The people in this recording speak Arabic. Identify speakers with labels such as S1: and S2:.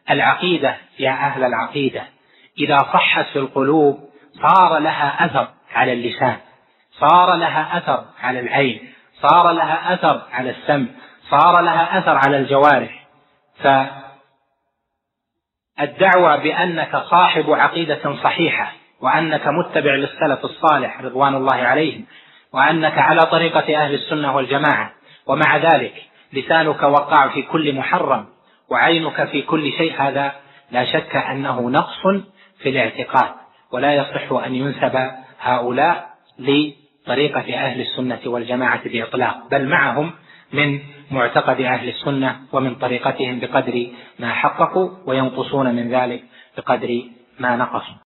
S1: العقيدة يا أهل العقيدة إذا صحت في القلوب صار لها أثر على اللسان، صار لها أثر على العين، صار لها أثر على السمع، صار لها أثر على الجوارح. فالدعوة بأنك صاحب عقيدة صحيحة، وأنك متبع للسلف الصالح رضوان الله عليهم، وأنك على طريقة أهل السنة والجماعة، ومع ذلك لسانك وقع في كل محرم وعينك في كل شيء، هذا لا شك أنه نقص في الاعتقاد، ولا يصح أن ينسب هؤلاء لطريقة أهل السنة والجماعة بإطلاق، بل معهم من معتقد أهل السنة ومن طريقتهم بقدر ما حققوا، وينقصون من ذلك بقدر ما نقصوا.